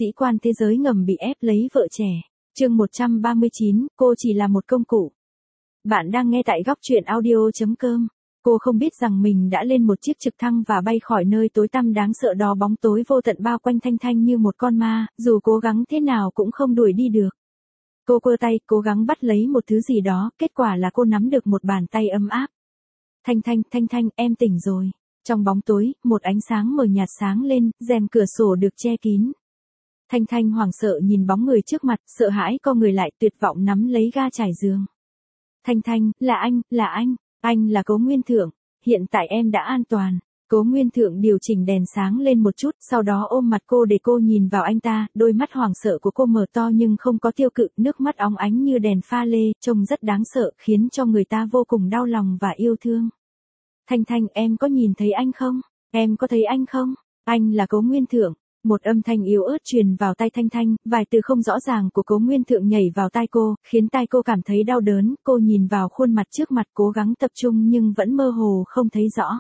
Sĩ quan thế giới ngầm bị ép lấy vợ trẻ. Chương 139, cô chỉ là một công cụ. Bạn đang nghe tại góc truyện audio.com. Cô không biết rằng mình đã lên một chiếc trực thăng và bay khỏi nơi tối tăm đáng sợ đó, bóng tối vô tận bao quanh Thanh Thanh như một con ma, dù cố gắng thế nào cũng không đuổi đi được. Cô quơ tay, cố gắng bắt lấy một thứ gì đó, kết quả là cô nắm được một bàn tay ấm áp. Thanh Thanh, em tỉnh rồi. Trong bóng tối, một ánh sáng mờ nhạt sáng lên, rèm cửa sổ được che kín. Thanh Thanh hoảng sợ nhìn bóng người trước mặt, sợ hãi co người lại, tuyệt vọng nắm lấy ga trải giường. Thanh, là anh là Cố Nguyên Thượng, hiện tại em đã an toàn. Cố Nguyên Thượng điều chỉnh đèn sáng lên một chút, sau đó ôm mặt cô để cô nhìn vào anh ta, đôi mắt hoảng sợ của cô mở to nhưng không có tiêu cự, nước mắt óng ánh như đèn pha lê, trông rất đáng sợ, khiến cho người ta vô cùng đau lòng và yêu thương. Thanh, em có nhìn thấy anh không? Em có thấy anh không? Anh là Cố Nguyên Thượng. Một âm thanh yếu ớt truyền vào tai Thanh, vài từ không rõ ràng của Cố Nguyên Thượng nhảy vào tai cô, khiến tai cô cảm thấy đau đớn, cô nhìn vào khuôn mặt trước mặt cố gắng tập trung nhưng vẫn mơ hồ không thấy rõ.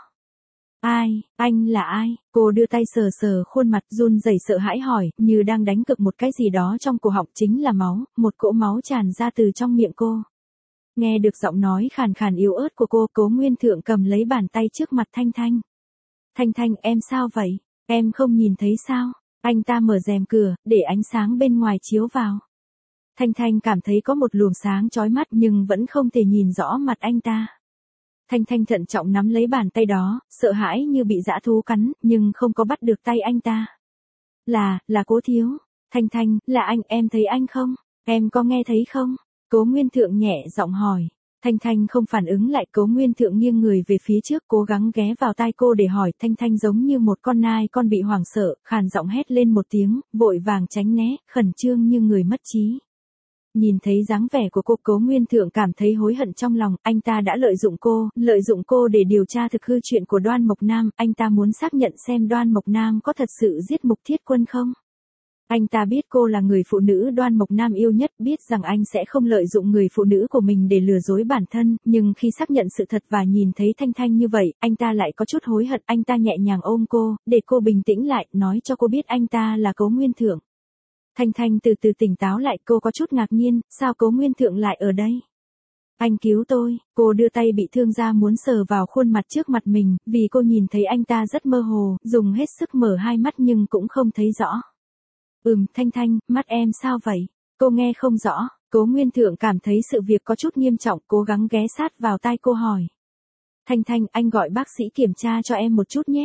Anh là ai? Cô đưa tay sờ khuôn mặt, run rẩy sợ hãi hỏi, như đang đánh cực một cái gì đó trong cổ họng, chính là máu, một cỗ máu tràn ra từ trong miệng cô. Nghe được giọng nói khàn khàn yếu ớt của cô, Cố Nguyên Thượng cầm lấy bàn tay trước mặt Thanh. Thanh, em sao vậy? Em không nhìn thấy sao? Anh ta mở rèm cửa, để ánh sáng bên ngoài chiếu vào. Thanh cảm thấy có một luồng sáng chói mắt nhưng vẫn không thể nhìn rõ mặt anh ta. Thanh thận trọng nắm lấy bàn tay đó, sợ hãi như bị dã thú cắn, nhưng không có bắt được tay anh ta. Là Cố thiếu. Thanh, là anh, em thấy anh không? Em có nghe thấy không? Cố Nguyên Thượng nhẹ giọng hỏi. Thanh không phản ứng lại, Cố Nguyên Thượng nghiêng người về phía trước, cố gắng ghé vào tai cô để hỏi. Thanh giống như một con nai con bị hoảng sợ, khàn giọng hét lên một tiếng, vội vàng tránh né, khẩn trương như người mất trí. Nhìn thấy dáng vẻ của cô, Cố Nguyên Thượng cảm thấy hối hận trong lòng, anh ta đã lợi dụng cô để điều tra thực hư chuyện của Đoan Mộc Nam, anh ta muốn xác nhận xem Đoan Mộc Nam có thật sự giết Mục Thiết Quân không. Anh ta biết cô là người phụ nữ Đoan Mộc Nam yêu nhất, biết rằng anh sẽ không lợi dụng người phụ nữ của mình để lừa dối bản thân, nhưng khi xác nhận sự thật và nhìn thấy Thanh như vậy, anh ta lại có chút hối hận, anh ta nhẹ nhàng ôm cô, để cô bình tĩnh lại, nói cho cô biết anh ta là Cố Nguyên Thượng. Thanh từ từ tỉnh táo lại, cô có chút ngạc nhiên, sao Cố Nguyên Thượng lại ở đây? Anh cứu tôi, cô đưa tay bị thương ra muốn sờ vào khuôn mặt trước mặt mình, vì cô nhìn thấy anh ta rất mơ hồ, dùng hết sức mở hai mắt nhưng cũng không thấy rõ. Thanh, mắt em sao vậy? Cô nghe không rõ. Cố Nguyên Thượng cảm thấy sự việc có chút nghiêm trọng, cố gắng ghé sát vào tai cô hỏi. Thanh, anh gọi bác sĩ kiểm tra cho em một chút nhé.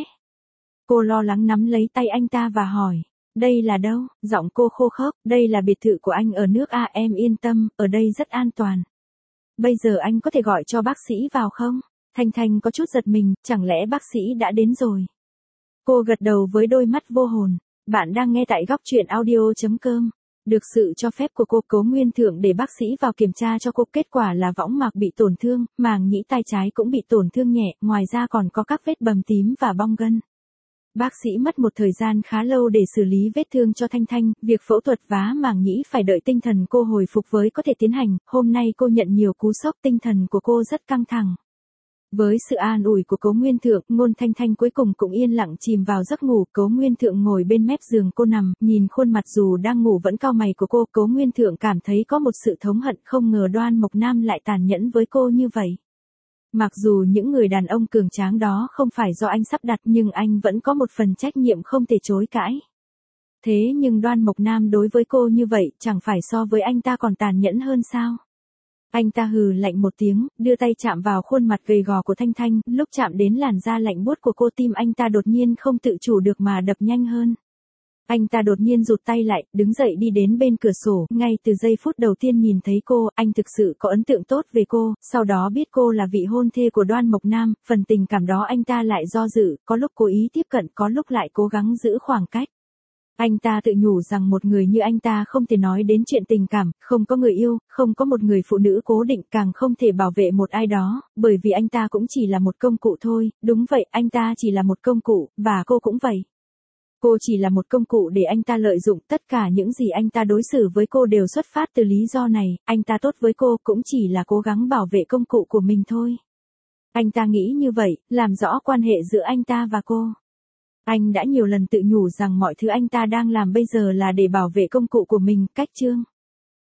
Cô lo lắng nắm lấy tay anh ta và hỏi. Đây là đâu? Giọng cô khô khốc. Đây là biệt thự của anh ở nước A, em yên tâm, ở đây rất an toàn. Bây giờ anh có thể gọi cho bác sĩ vào không? Thanh có chút giật mình, chẳng lẽ bác sĩ đã đến rồi? Cô gật đầu với đôi mắt vô hồn. Bạn đang nghe tại góc truyện audio.com. Được sự cho phép của cô, Cố Nguyên Thượng để bác sĩ vào kiểm tra cho cô, kết quả là võng mạc bị tổn thương, màng nhĩ tai trái cũng bị tổn thương nhẹ, ngoài ra còn có các vết bầm tím và bong gân. Bác sĩ mất một thời gian khá lâu để xử lý vết thương cho Thanh, việc phẫu thuật vá màng nhĩ phải đợi tinh thần cô hồi phục với có thể tiến hành, hôm nay cô nhận nhiều cú sốc, tinh thần của cô rất căng thẳng. Với sự an ủi của Cố Nguyên Thượng, Ngôn Thanh cuối cùng cũng yên lặng chìm vào giấc ngủ. Cố Nguyên Thượng ngồi bên mép giường cô nằm, nhìn khuôn mặt dù đang ngủ vẫn cau mày của cô, Cố Nguyên Thượng cảm thấy có một sự thống hận, không ngờ Đoan Mộc Nam lại tàn nhẫn với cô như vậy. Mặc dù những người đàn ông cường tráng đó không phải do anh sắp đặt, nhưng anh vẫn có một phần trách nhiệm không thể chối cãi. Thế nhưng Đoan Mộc Nam đối với cô như vậy, chẳng phải so với anh ta còn tàn nhẫn hơn sao? Anh ta hừ lạnh một tiếng, đưa tay chạm vào khuôn mặt gầy gò của Thanh, lúc chạm đến làn da lạnh buốt của cô, tim anh ta đột nhiên không tự chủ được mà đập nhanh hơn. Anh ta đột nhiên rụt tay lại, đứng dậy đi đến bên cửa sổ, ngay từ giây phút đầu tiên nhìn thấy cô, anh thực sự có ấn tượng tốt về cô, sau đó biết cô là vị hôn thê của Đoan Mộc Nam, phần tình cảm đó anh ta lại do dự, có lúc cố ý tiếp cận, có lúc lại cố gắng giữ khoảng cách. Anh ta tự nhủ rằng một người như anh ta không thể nói đến chuyện tình cảm, không có người yêu, không có một người phụ nữ cố định, càng không thể bảo vệ một ai đó, bởi vì anh ta cũng chỉ là một công cụ thôi, đúng vậy, anh ta chỉ là một công cụ, và cô cũng vậy. Cô chỉ là một công cụ để anh ta lợi dụng, tất cả những gì anh ta đối xử với cô đều xuất phát từ lý do này, anh ta tốt với cô cũng chỉ là cố gắng bảo vệ công cụ của mình thôi. Anh ta nghĩ như vậy, làm rõ quan hệ giữa anh ta và cô. Anh đã nhiều lần tự nhủ rằng mọi thứ anh ta đang làm bây giờ là để bảo vệ công cụ của mình, cách Trương.